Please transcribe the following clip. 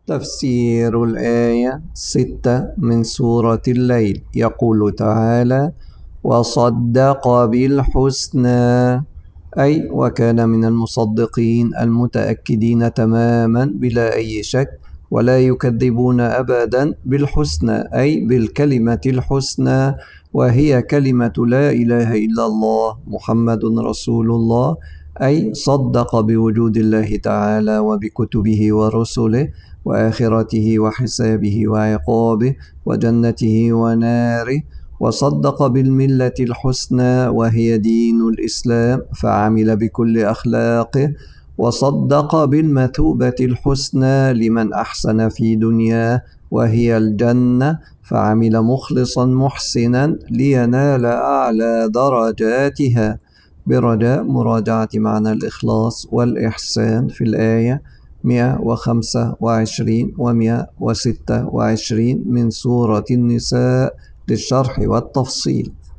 تفسير الآية 6 من سورة الليل. يقول تعالى: وصدق بالحسنى، أي وكان من المصدقين المتأكدين تماما بلا أي شك، ولا يكذبون أبدا بالحسنى، أي بالكلمة الحسنى، وهي كلمة لا إله إلا الله محمد رسول الله. أي صدق بوجود الله تعالى وبكتبه ورسله وآخرته وحسابه وعقابه وجنته وناره، وصدق بالملة الحسنى وهي دين الإسلام فعمل بكل أخلاقه، وصدق بالمثوبة الحسنى لمن أحسن في دنياه وهي الجنة فعمل مخلصا محسنا لينال أعلى درجاتها. برجاء مراجعة معنى الإخلاص والإحسان في الآية 125 و 126 من سورة النساء للشرح والتفصيل.